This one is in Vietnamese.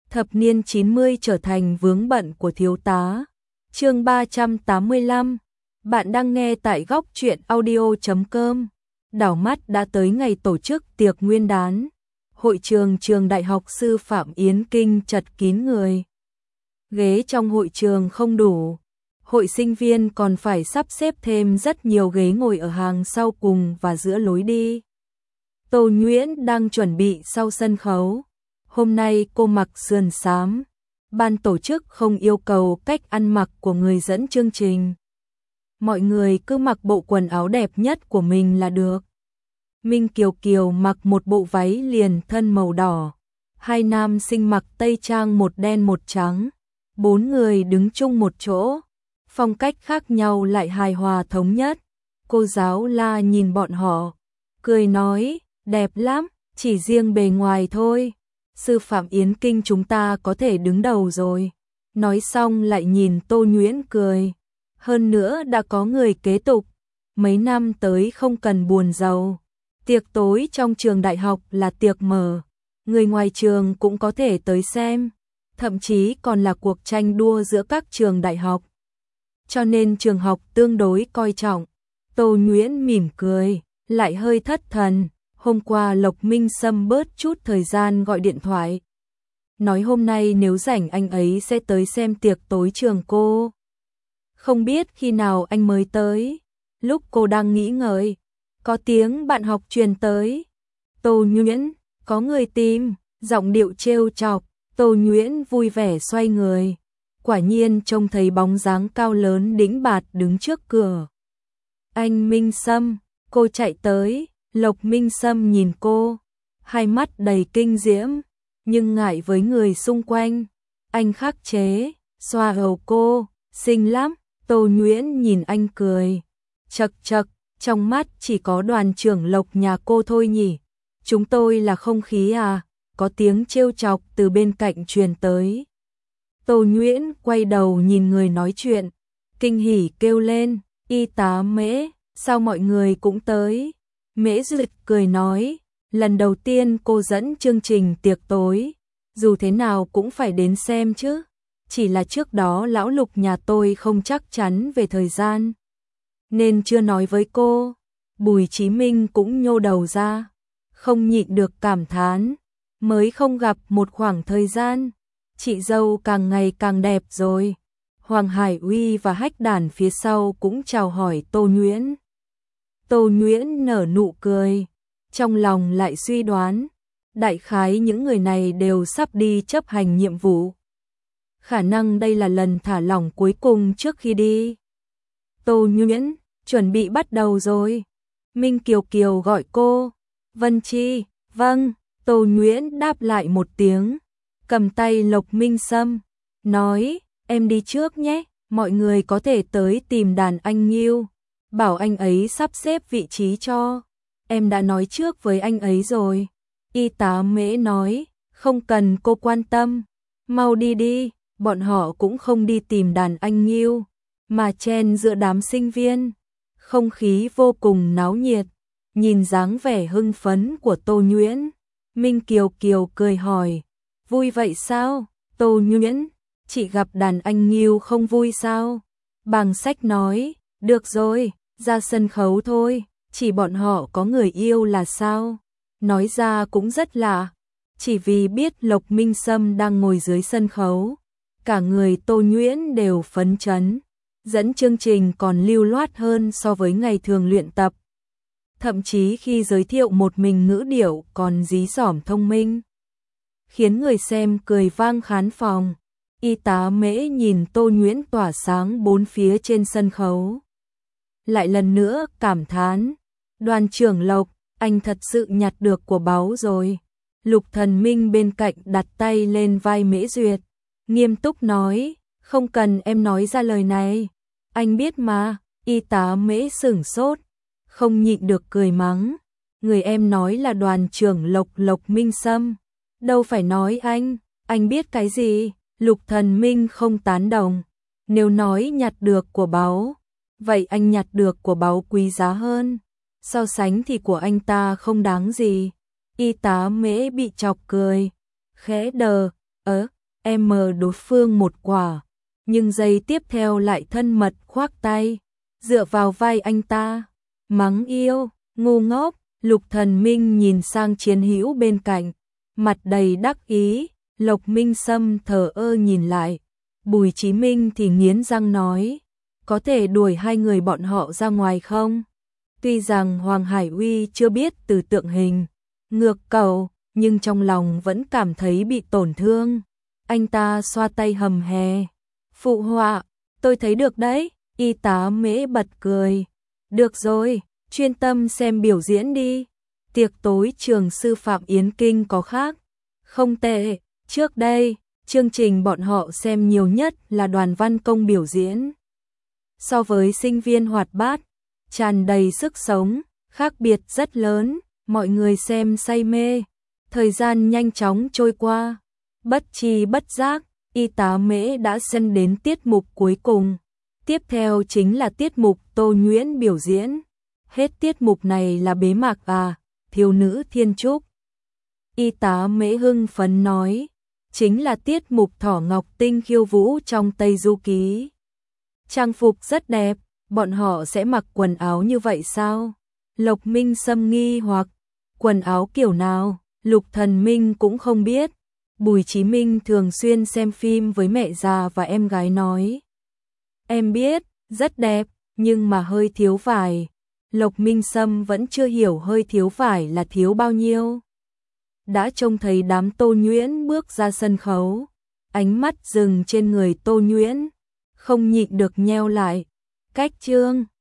Thập niên 90 trở thành vướng bận của thiếu tá. Chương 385. Bạn đang nghe tại góc truyện audio.com. Đảo mắt đã tới ngày tổ chức tiệc nguyên đán. Hội trường trường Đại học Sư phạm Yến Kinh chật kín người. Ghế trong hội trường không đủ. Hội sinh viên còn phải sắp xếp thêm rất nhiều ghế ngồi ở hàng sau cùng và giữa lối đi. Tô Nhuyễn đang chuẩn bị sau sân khấu. Hôm nay cô mặc sườn xám. Ban tổ chức không yêu cầu cách ăn mặc của người dẫn chương trình. Mọi người cứ mặc bộ quần áo đẹp nhất của mình là được. Minh Kiều Kiều mặc một bộ váy liền thân màu đỏ. Hai nam sinh mặc tây trang một đen một trắng. Bốn người đứng chung một chỗ. Phong cách khác nhau lại hài hòa thống nhất. Cô giáo La nhìn bọn họ, cười nói, đẹp lắm, chỉ riêng bề ngoài thôi. Sư phạm Yến Kinh chúng ta có thể đứng đầu rồi. Nói xong lại nhìn Tô Nhuyễn cười. Hơn nữa đã có người kế tục. Mấy năm tới không cần buồn giàu. Tiệc tối trong trường đại học là tiệc mở. Người ngoài trường cũng có thể tới xem. Thậm chí còn là cuộc tranh đua giữa các trường đại học. Cho nên trường học tương đối coi trọng. Tô Nhuyễn mỉm cười, lại hơi thất thần. Hôm qua Lộc Minh Sâm bớt chút thời gian gọi điện thoại. Nói hôm nay nếu rảnh anh ấy sẽ tới xem tiệc tối trường cô. Không biết khi nào anh mới tới. Lúc cô đang nghĩ ngợi, có tiếng bạn học truyền tới. Tô Nhuyễn, có người tìm, giọng điệu trêu chọc. Tô Nhuyễn vui vẻ xoay người. Quả nhiên trông thấy bóng dáng cao lớn đĩnh bạt đứng trước cửa. Anh Minh Sâm, cô chạy tới. Lộc Minh Sâm nhìn cô, hai mắt đầy kinh diễm, nhưng ngại với người xung quanh. Anh khắc chế, xoa đầu cô, xinh lắm. Tô Nhuyễn nhìn anh cười. Chật chật, trong mắt chỉ có đoàn trưởng Lộc nhà cô thôi nhỉ. Chúng tôi là không khí à? Có tiếng trêu chọc từ bên cạnh truyền tới. Tô Nhuyễn quay đầu nhìn người nói chuyện, kinh hỉ kêu lên, y tá Mễ, sao mọi người cũng tới? Mễ Duyệt cười nói, lần đầu tiên cô dẫn chương trình tiệc tối, dù thế nào cũng phải đến xem chứ. Chỉ là trước đó lão Lục nhà tôi không chắc chắn về thời gian, nên chưa nói với cô. Bùi Chí Minh cũng nhô đầu ra, không nhịn được cảm thán, mới không gặp một khoảng thời gian, chị dâu càng ngày càng đẹp rồi. Hoàng Hải Uy và Hách Đản phía sau cũng chào hỏi Tô Nhuyễn. Tô Nhuyễn nở nụ cười, trong lòng lại suy đoán, đại khái những người này đều sắp đi chấp hành nhiệm vụ. Khả năng đây là lần thả lỏng cuối cùng trước khi đi. Tô Nhuyễn, chuẩn bị bắt đầu rồi. Minh Kiều Kiều gọi cô. Vân Chi, vâng. Tô Nhuyễn đáp lại một tiếng, cầm tay Lộc Minh Sâm, nói, em đi trước nhé, mọi người có thể tới tìm đàn anh Nghiêu. Bảo anh ấy sắp xếp vị trí cho. Em đã nói trước với anh ấy rồi. Y tá Mễ nói, không cần cô quan tâm. Mau đi đi, bọn họ cũng không đi tìm đàn anh Nghiêu, mà chen giữa đám sinh viên. Không khí vô cùng náo nhiệt. Nhìn dáng vẻ hưng phấn của Tô Nhuyễn, Minh Kiều Kiều cười hỏi, vui vậy sao? Tô Nhuyễn, chị gặp đàn anh Nghiêu không vui sao? Bàng Sách nói, được rồi, ra sân khấu thôi, chỉ bọn họ có người yêu là sao? Nói ra cũng rất lạ, chỉ vì biết Lộc Minh Sâm đang ngồi dưới sân khấu. Cả người Tô Nhuyễn đều phấn chấn, dẫn chương trình còn lưu loát hơn so với ngày thường luyện tập. Thậm chí khi giới thiệu một mình ngữ điệu còn dí dỏm thông minh, khiến người xem cười vang khán phòng. Y tá Mễ nhìn Tô Nhuyễn tỏa sáng bốn phía trên sân khấu, lại lần nữa cảm thán, đoàn trưởng Lộc, anh thật sự nhặt được của báu rồi. Lục Thần Minh bên cạnh đặt tay lên vai Mễ Duyệt, nghiêm túc nói, không cần em nói ra lời này, anh biết mà. Y tá Mễ sửng sốt, không nhịn được cười mắng, người em nói là đoàn trưởng Lộc Lộc Minh Sâm, đâu phải nói anh biết cái gì? Lục Thần Minh không tán đồng, nếu nói nhặt được của báu, vậy anh nhặt được của báu quý giá hơn, so sánh thì của anh ta không đáng gì. Y tá Mễ bị chọc cười, khẽ đờ, đối phương một quả, nhưng giây tiếp theo lại thân mật khoác tay, dựa vào vai anh ta, mắng yêu, ngu ngốc. Lục Thần Minh nhìn sang chiến hữu bên cạnh, mặt đầy đắc ý. Lộc Minh Sâm thờ ơ nhìn lại, Bùi Chí Minh thì nghiến răng nói, có thể đuổi hai người bọn họ ra ngoài không? Tuy rằng Hoàng Hải Uy chưa biết từ tượng hình ngược cầu, nhưng trong lòng vẫn cảm thấy bị tổn thương. Anh ta xoa tay hầm hè, phụ họa, tôi thấy được đấy. Y tá Mễ bật cười, được rồi, chuyên tâm xem biểu diễn đi. Tiệc tối trường sư phạm Yến Kinh có khác không tệ. Trước đây, chương trình bọn họ xem nhiều nhất là đoàn văn công biểu diễn. So với sinh viên hoạt bát, tràn đầy sức sống, khác biệt rất lớn, mọi người xem say mê. Thời gian nhanh chóng trôi qua, bất tri bất giác, Y tá Mễ đã xem đến tiết mục cuối cùng. Tiếp theo chính là tiết mục Tô Nhuyễn biểu diễn. Hết tiết mục này là bế mạc à, thiếu nữ thiên trúc. Y tá Mễ hưng phấn nói, chính là tiết mục Thỏ Ngọc Tinh khiêu vũ trong Tây Du Ký. Trang phục rất đẹp, bọn họ sẽ mặc quần áo như vậy sao? Lộc Minh Sâm nghi hoặc, quần áo kiểu nào? Lục Thần Minh cũng không biết. Bùi Chí Minh thường xuyên xem phim với mẹ già và em gái nói, em biết, rất đẹp, nhưng mà hơi thiếu vải. Lộc Minh Sâm vẫn chưa hiểu hơi thiếu vải là thiếu bao nhiêu. Đã trông thấy đám Tô Nhuyễn bước ra sân khấu, ánh mắt dừng trên người Tô Nhuyễn, không nhịn được nheo lại. Cách chương